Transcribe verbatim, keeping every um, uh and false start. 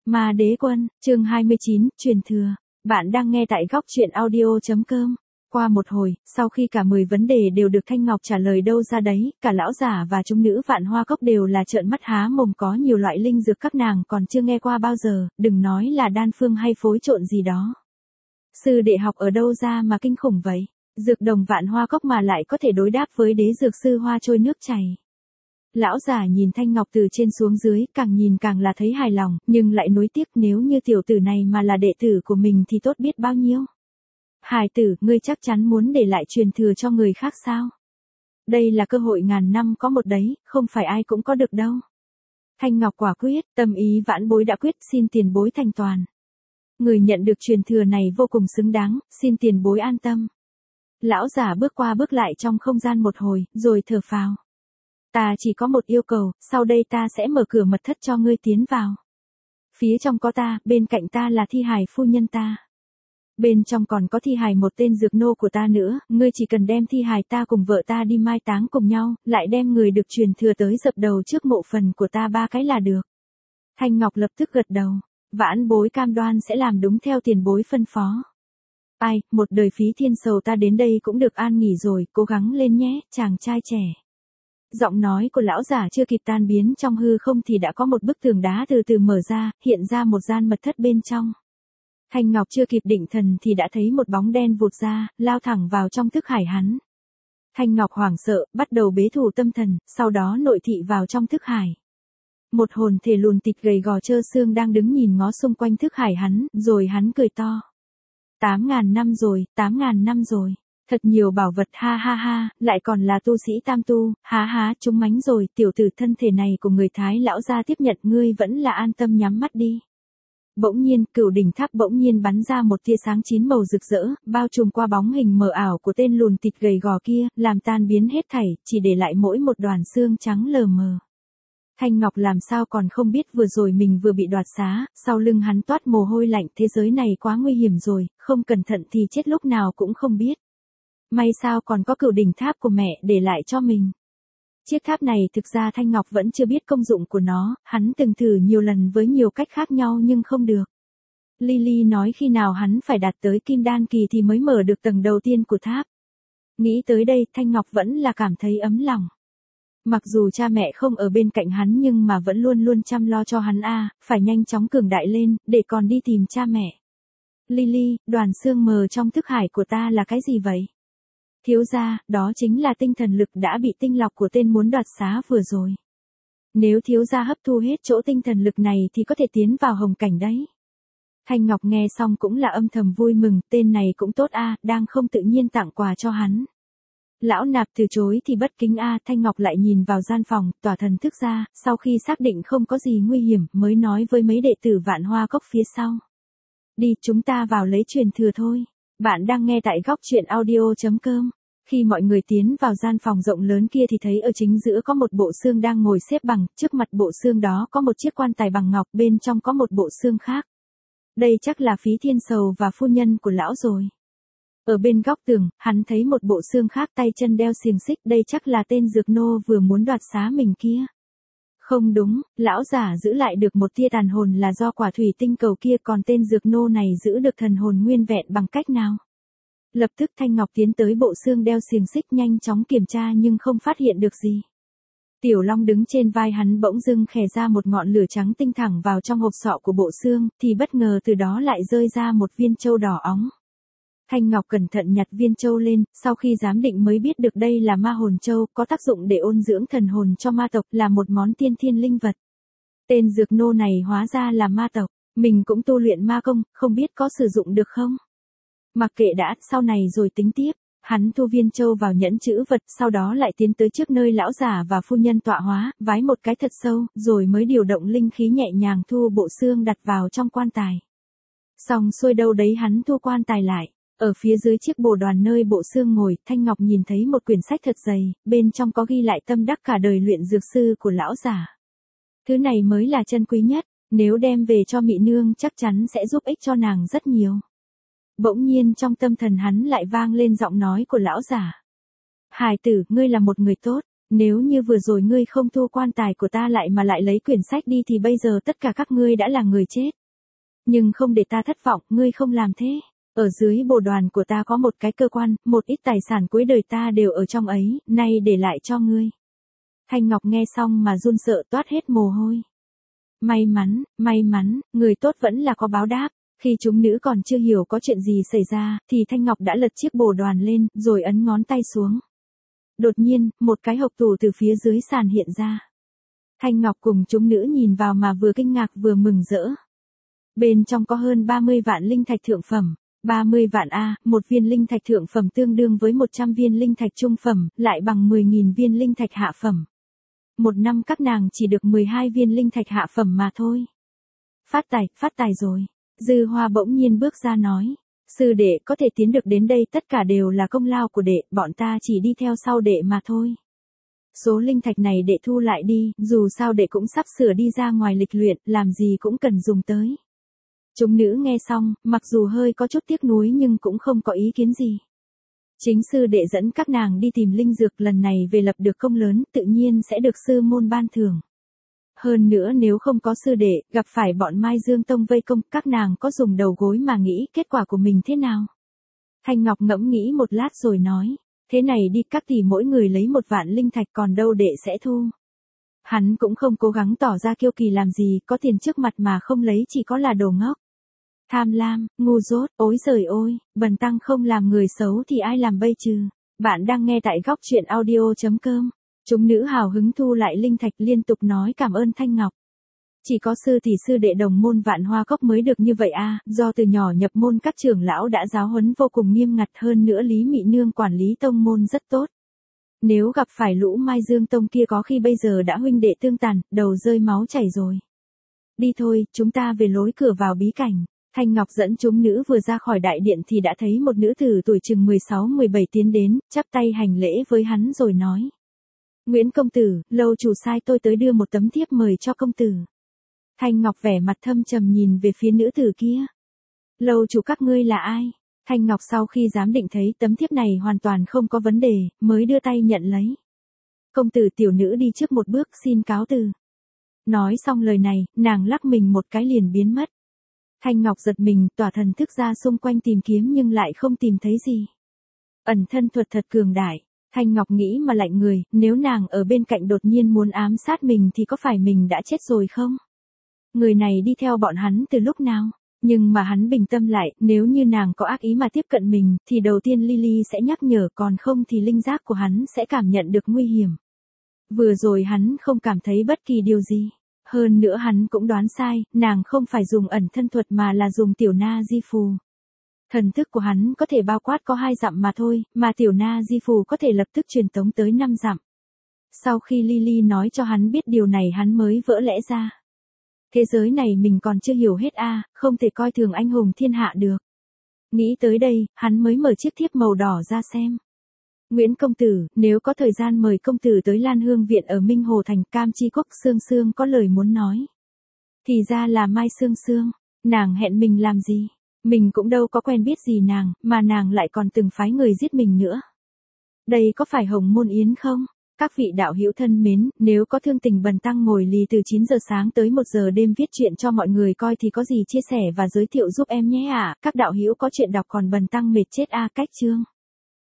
Ma Đế Quân, chương hai mươi chín, truyền thừa. Bạn đang nghe tại góc truyện audio.com. Qua một hồi, sau khi cả mười vấn đề đều được Thanh Ngọc trả lời đâu ra đấy, cả lão giả và chúng nữ Vạn Hoa Cốc đều là trợn mắt há mồm, có nhiều loại linh dược các nàng còn chưa nghe qua bao giờ, đừng nói là đan phương hay phối trộn gì đó. Sư đệ học ở đâu ra mà kinh khủng vậy? Dược đồng Vạn Hoa Cốc mà lại có thể đối đáp với đế dược sư hoa trôi nước chảy. Lão giả nhìn Thanh Ngọc từ trên xuống dưới, càng nhìn càng là thấy hài lòng, nhưng lại nuối tiếc, nếu như tiểu tử này mà là đệ tử của mình thì tốt biết bao nhiêu. Hài tử, ngươi chắc chắn muốn để lại truyền thừa cho người khác sao? Đây là cơ hội ngàn năm có một đấy, không phải ai cũng có được đâu. Thanh Ngọc quả quyết, tâm ý vãn bối đã quyết, xin tiền bối thành toàn. Người nhận được truyền thừa này vô cùng xứng đáng, xin tiền bối an tâm. Lão giả bước qua bước lại trong không gian một hồi, rồi thở phào. Ta chỉ có một yêu cầu, sau đây ta sẽ mở cửa mật thất cho ngươi tiến vào. Phía trong có ta, bên cạnh ta là thi hài phu nhân ta. Bên trong còn có thi hài một tên dược nô của ta nữa, ngươi chỉ cần đem thi hài ta cùng vợ ta đi mai táng cùng nhau, lại đem người được truyền thừa tới dập đầu trước mộ phần của ta ba cái là được. Thanh Ngọc lập tức gật đầu, vãn bối cam đoan sẽ làm đúng theo tiền bối phân phó. Ai, một đời phí thiên sầu ta đến đây cũng được an nghỉ rồi, cố gắng lên nhé, chàng trai trẻ. Giọng nói của lão giả chưa kịp tan biến trong hư không thì đã có một bức tường đá từ từ mở ra, hiện ra một gian mật thất bên trong. Thanh Ngọc chưa kịp định thần thì đã thấy một bóng đen vụt ra, lao thẳng vào trong thức hải hắn. Thanh Ngọc hoảng sợ, bắt đầu bế thủ tâm thần, sau đó nội thị vào trong thức hải. Một hồn thể lùn tịch gầy gò trơ xương đang đứng nhìn ngó xung quanh thức hải hắn, rồi hắn cười to. Tám ngàn năm rồi, tám ngàn năm rồi. Thật nhiều bảo vật, ha ha ha, lại còn là tu sĩ tam tu, há há, chúng mánh rồi, tiểu tử thân thể này của người Thái lão gia tiếp nhận, ngươi vẫn là an tâm nhắm mắt đi. Bỗng nhiên, cửu đỉnh tháp bỗng nhiên bắn ra một tia sáng chín màu rực rỡ, bao trùm qua bóng hình mờ ảo của tên lùn thịt gầy gò kia, làm tan biến hết thảy, chỉ để lại mỗi một đoàn xương trắng lờ mờ. Thanh Ngọc làm sao còn không biết vừa rồi mình vừa bị đoạt xá, sau lưng hắn toát mồ hôi lạnh, thế giới này quá nguy hiểm rồi, không cẩn thận thì chết lúc nào cũng không biết. May sao còn có cửu đỉnh tháp của mẹ để lại cho mình. Chiếc tháp này thực ra Thanh Ngọc vẫn chưa biết công dụng của nó, hắn từng thử nhiều lần với nhiều cách khác nhau nhưng không được. Lily nói khi nào hắn phải đạt tới kim đan kỳ thì mới mở được tầng đầu tiên của tháp. Nghĩ tới đây Thanh Ngọc vẫn là cảm thấy ấm lòng. Mặc dù cha mẹ không ở bên cạnh hắn nhưng mà vẫn luôn luôn chăm lo cho hắn a, phải nhanh chóng cường đại lên, để còn đi tìm cha mẹ. Lily, đoàn xương mờ trong thức hải của ta là cái gì vậy? Thiếu gia, đó chính là tinh thần lực đã bị tinh lọc của tên muốn đoạt xá vừa rồi. Nếu thiếu gia hấp thu hết chỗ tinh thần lực này thì có thể tiến vào hồng cảnh đấy. Thanh Ngọc nghe xong cũng là âm thầm vui mừng, tên này cũng tốt a, đang không tự nhiên tặng quà cho hắn. Lão nạp từ chối thì bất kính a, Thanh Ngọc lại nhìn vào gian phòng, tỏa thần thức ra, sau khi xác định không có gì nguy hiểm, mới nói với mấy đệ tử Vạn Hoa Cốc phía sau. Đi, chúng ta vào lấy truyền thừa thôi. Bạn đang nghe tại góc truyện audio.com. Khi mọi người tiến vào gian phòng rộng lớn kia thì thấy ở chính giữa có một bộ xương đang ngồi xếp bằng, trước mặt bộ xương đó có một chiếc quan tài bằng ngọc, bên trong có một bộ xương khác. Đây chắc là Phí Thiên Sầu và phu nhân của lão rồi. Ở bên góc tường, hắn thấy một bộ xương khác, tay chân đeo xiềng xích, đây chắc là tên dược nô vừa muốn đoạt xá mình kia. Không đúng, lão giả giữ lại được một tia tàn hồn là do quả thủy tinh cầu kia, còn tên dược nô này giữ được thần hồn nguyên vẹn bằng cách nào? Lập tức Thanh Ngọc tiến tới bộ xương đeo xiềng xích, nhanh chóng kiểm tra nhưng không phát hiện được gì. Tiểu Long đứng trên vai hắn bỗng dưng khè ra một ngọn lửa trắng tinh thẳng vào trong hộp sọ của bộ xương, thì bất ngờ từ đó lại rơi ra một viên châu đỏ óng. Thanh Ngọc cẩn thận nhặt viên châu lên, sau khi giám định mới biết được đây là ma hồn châu, có tác dụng để ôn dưỡng thần hồn cho ma tộc, là một món tiên thiên linh vật. Tên dược nô này hóa ra là ma tộc, mình cũng tu luyện ma công, không biết có sử dụng được không? Mặc kệ đã, sau này rồi tính tiếp. Hắn thu viên châu vào nhẫn chữ vật, sau đó lại tiến tới trước nơi lão giả và phu nhân tọa hóa, vái một cái thật sâu, rồi mới điều động linh khí nhẹ nhàng thu bộ xương đặt vào trong quan tài. Xong xuôi đâu đấy hắn thu quan tài lại. Ở phía dưới chiếc bồ đoàn nơi bộ xương ngồi, Thanh Ngọc nhìn thấy một quyển sách thật dày, bên trong có ghi lại tâm đắc cả đời luyện dược sư của lão giả. Thứ này mới là chân quý nhất, nếu đem về cho Mị Nương chắc chắn sẽ giúp ích cho nàng rất nhiều. Bỗng nhiên trong tâm thần hắn lại vang lên giọng nói của lão giả. Hài tử, ngươi là một người tốt, nếu như vừa rồi ngươi không thu quan tài của ta lại mà lại lấy quyển sách đi thì bây giờ tất cả các ngươi đã là người chết. Nhưng không để ta thất vọng, ngươi không làm thế. Ở dưới bồ đoàn của ta có một cái cơ quan, một ít tài sản cuối đời ta đều ở trong ấy, nay để lại cho ngươi. Thanh Ngọc nghe xong mà run sợ toát hết mồ hôi. May mắn, may mắn, người tốt vẫn là có báo đáp. Khi chúng nữ còn chưa hiểu có chuyện gì xảy ra, thì Thanh Ngọc đã lật chiếc bồ đoàn lên, rồi ấn ngón tay xuống. Đột nhiên, một cái hộc tủ từ phía dưới sàn hiện ra. Thanh Ngọc cùng chúng nữ nhìn vào mà vừa kinh ngạc vừa mừng rỡ. Bên trong có hơn ba mươi vạn linh thạch thượng phẩm. ba mươi vạn A, một viên linh thạch thượng phẩm tương đương với một trăm viên linh thạch trung phẩm, lại bằng mười nghìn viên linh thạch hạ phẩm. Một năm các nàng chỉ được mười hai viên linh thạch hạ phẩm mà thôi. Phát tài, phát tài rồi. Dư Hoa bỗng nhiên bước ra nói. Sư đệ có thể tiến được đến đây tất cả đều là công lao của đệ, bọn ta chỉ đi theo sau đệ mà thôi. Số linh thạch này đệ thu lại đi, dù sao đệ cũng sắp sửa đi ra ngoài lịch luyện, làm gì cũng cần dùng tới. Chúng nữ nghe xong, mặc dù hơi có chút tiếc nuối nhưng cũng không có ý kiến gì. Chính sư đệ dẫn các nàng đi tìm linh dược, lần này về lập được công lớn, tự nhiên sẽ được sư môn ban thưởng. Hơn nữa nếu không có sư đệ, gặp phải bọn Mai Dương Tông vây công, các nàng có dùng đầu gối mà nghĩ kết quả của mình thế nào? Thanh Ngọc ngẫm nghĩ một lát rồi nói, thế này đi, các tỷ mỗi người lấy một vạn linh thạch, còn đâu đệ sẽ thu. Hắn cũng không cố gắng tỏ ra kiêu kỳ làm gì, có tiền trước mặt mà không lấy chỉ có là đồ ngốc. Tham lam, ngu dốt, ối giời ôi, bần tăng không làm người xấu thì ai làm bây chứ. Bạn đang nghe tại góc truyện audio chấm com. Chúng nữ hào hứng thu lại linh thạch liên tục nói cảm ơn Thanh Ngọc. Chỉ có sư thì sư đệ đồng môn Vạn Hoa Cốc mới được như vậy à, do từ nhỏ nhập môn các trưởng lão đã giáo huấn vô cùng nghiêm ngặt, hơn nữa Lý Mị Nương quản lý tông môn rất tốt. Nếu gặp phải lũ Mai Dương Tông kia có khi bây giờ đã huynh đệ tương tàn, đầu rơi máu chảy rồi. Đi thôi, chúng ta về lối cửa vào bí cảnh. Thanh Ngọc dẫn chúng nữ vừa ra khỏi đại điện thì đã thấy một nữ tử tuổi chừng mười sáu mười bảy tiến đến, chắp tay hành lễ với hắn rồi nói. Nguyễn công tử, lâu chủ sai tôi tới đưa một tấm thiếp mời cho công tử. Thanh Ngọc vẻ mặt thâm trầm nhìn về phía nữ tử kia. Lâu chủ các ngươi là ai? Thanh Ngọc sau khi giám định thấy tấm thiếp này hoàn toàn không có vấn đề, mới đưa tay nhận lấy. Công tử, tiểu nữ đi trước một bước, xin cáo từ. Nói xong lời này, nàng lắc mình một cái liền biến mất. Thanh Ngọc giật mình, tỏa thần thức ra xung quanh tìm kiếm nhưng lại không tìm thấy gì. Ẩn thân thuật thật cường đại. Thanh Ngọc nghĩ mà lạnh người, nếu nàng ở bên cạnh đột nhiên muốn ám sát mình thì có phải mình đã chết rồi không? Người này đi theo bọn hắn từ lúc nào? Nhưng mà hắn bình tâm lại, nếu như nàng có ác ý mà tiếp cận mình, thì đầu tiên Lily sẽ nhắc nhở, còn không thì linh giác của hắn sẽ cảm nhận được nguy hiểm. Vừa rồi hắn không cảm thấy bất kỳ điều gì. Hơn nữa hắn cũng đoán sai, nàng không phải dùng ẩn thân thuật mà là dùng tiểu na di phù. Thần thức của hắn có thể bao quát có hai dặm mà thôi, mà tiểu na di phù có thể lập tức truyền tống tới năm dặm. Sau khi Lily nói cho hắn biết điều này hắn mới vỡ lẽ ra. Thế giới này mình còn chưa hiểu hết a, à, không thể coi thường anh hùng thiên hạ được. Nghĩ tới đây, hắn mới mở chiếc thiếp màu đỏ ra xem. Nguyễn công tử, nếu có thời gian mời công tử tới Lan Hương Viện ở Minh Hồ Thành, Cam Chi Cốc. Sương Sương có lời muốn nói. Thì ra là Mai Sương Sương, nàng hẹn mình làm gì? Mình cũng đâu có quen biết gì nàng, mà nàng lại còn từng phái người giết mình nữa. Đây có phải Hồng Môn Yến không? Các vị đạo hữu thân mến, nếu có thương tình bần tăng ngồi lì từ chín giờ sáng tới một giờ đêm viết chuyện cho mọi người coi thì có gì chia sẻ và giới thiệu giúp em nhé ạ. À. Các đạo hữu có chuyện đọc còn bần tăng mệt chết a à, cách chương.